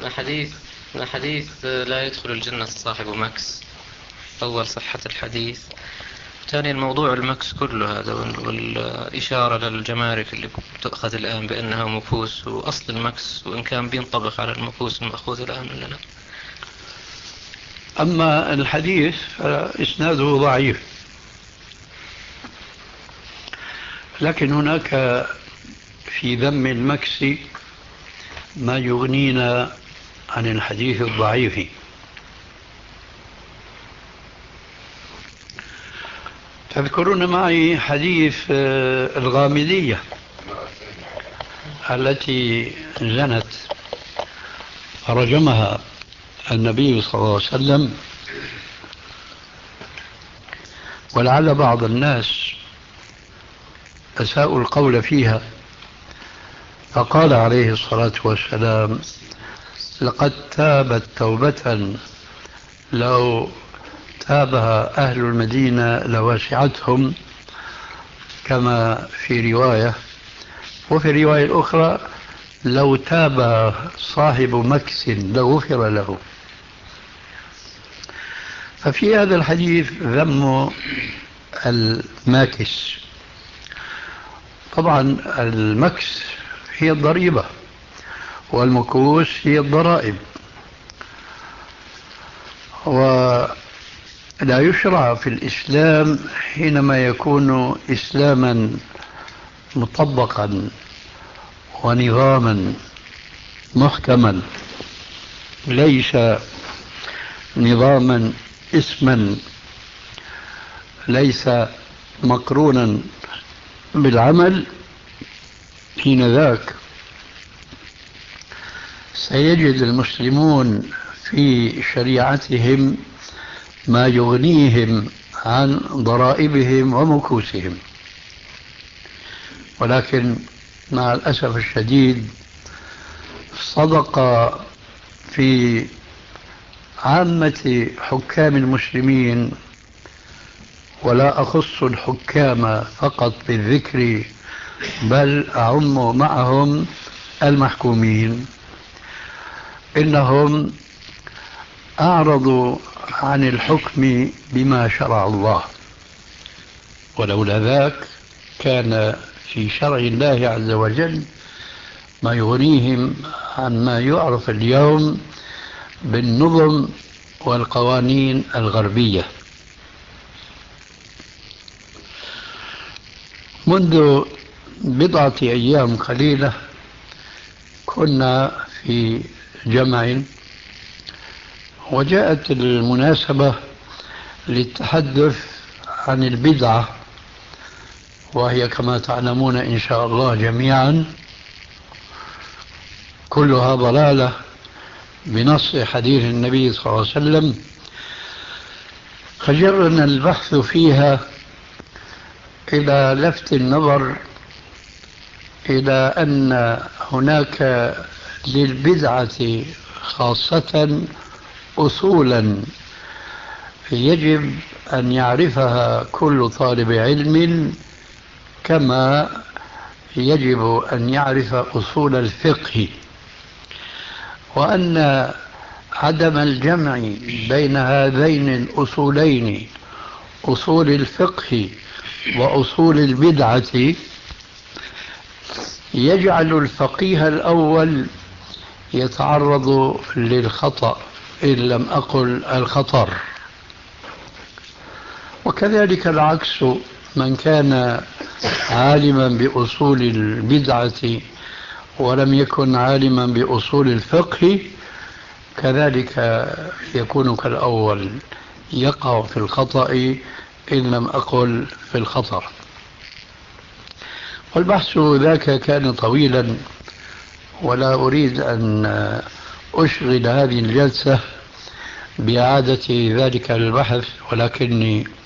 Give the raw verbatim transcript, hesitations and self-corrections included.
من حديث من حديث لا يدخل الجنة صاحب مكس. أول صحة الحديث، ثاني الموضوع المكس كله هذا، والإشارة للجمارك اللي تؤخذ الآن بأنها مكوس، وأصل المكس وإن كان بينطبق على المكوس المأخوذ الآن ولا لا. أما الحديث فإسناده ضعيف، لكن هناك في ذم المكس ما يغنينا عن الحديث الضعيف. تذكرون معي حديث الغامدية التي زنت فرجمها النبي صلى الله عليه وسلم، ولعل بعض الناس أساءوا القول فيها، فقال عليه الصلاة والسلام: لقد تابت توبة لو تابها أهل المدينة لوسعتهم، كما في رواية، وفي رواية الأخرى لو تاب صاحب مكس لغفر له. ففي هذا الحديث ذم الماكس. طبعا المكس هي الضريبة والمكوس هي الضرائب، ولا يشرع في الإسلام حينما يكون إسلاما مطبقا ونظاما محكما، ليس نظاما اسما، ليس مقرونا بالعمل. حين ذاك سيجد المسلمون في شريعتهم ما يغنيهم عن ضرائبهم ومكوسهم، ولكن مع الأسف الشديد صدق في عامة حكام المسلمين، ولا أخص الحكام فقط بالذكر بل أعم معهم المحكومين، إنهم أعرضوا عن الحكم بما شرع الله، ولولا ذاك كان في شرع الله عز وجل ما يغنيهم عن ما يعرف اليوم بالنظم والقوانين الغربية. منذ بضعة أيام قليلة كنا في جمع، وجاءت المناسبة للتحدث عن البدعة، وهي كما تعلمون إن شاء الله جميعا كلها ضلالة بنص حديث النبي صلى الله عليه وسلم. فجرنا البحث فيها إلى لفت النظر إلى أن هناك للبدعة خاصة أصولا يجب أن يعرفها كل طالب علم، كما يجب أن يعرف أصول الفقه، وأن عدم الجمع بين هذين الأصولين، أصول الفقه وأصول البدعة، يجعل الفقيه الأول يتعرض للخطأ إن لم أقل الخطر، وكذلك العكس، من كان عالما بأصول البدعة ولم يكن عالما بأصول الفقه كذلك يكون كالأول، يقع في الخطأ إن لم أقل في الخطر. والبحث ذاك كان طويلا، ولا أريد أن أشغل هذه الجلسة بإعادة ذلك البحث، ولكني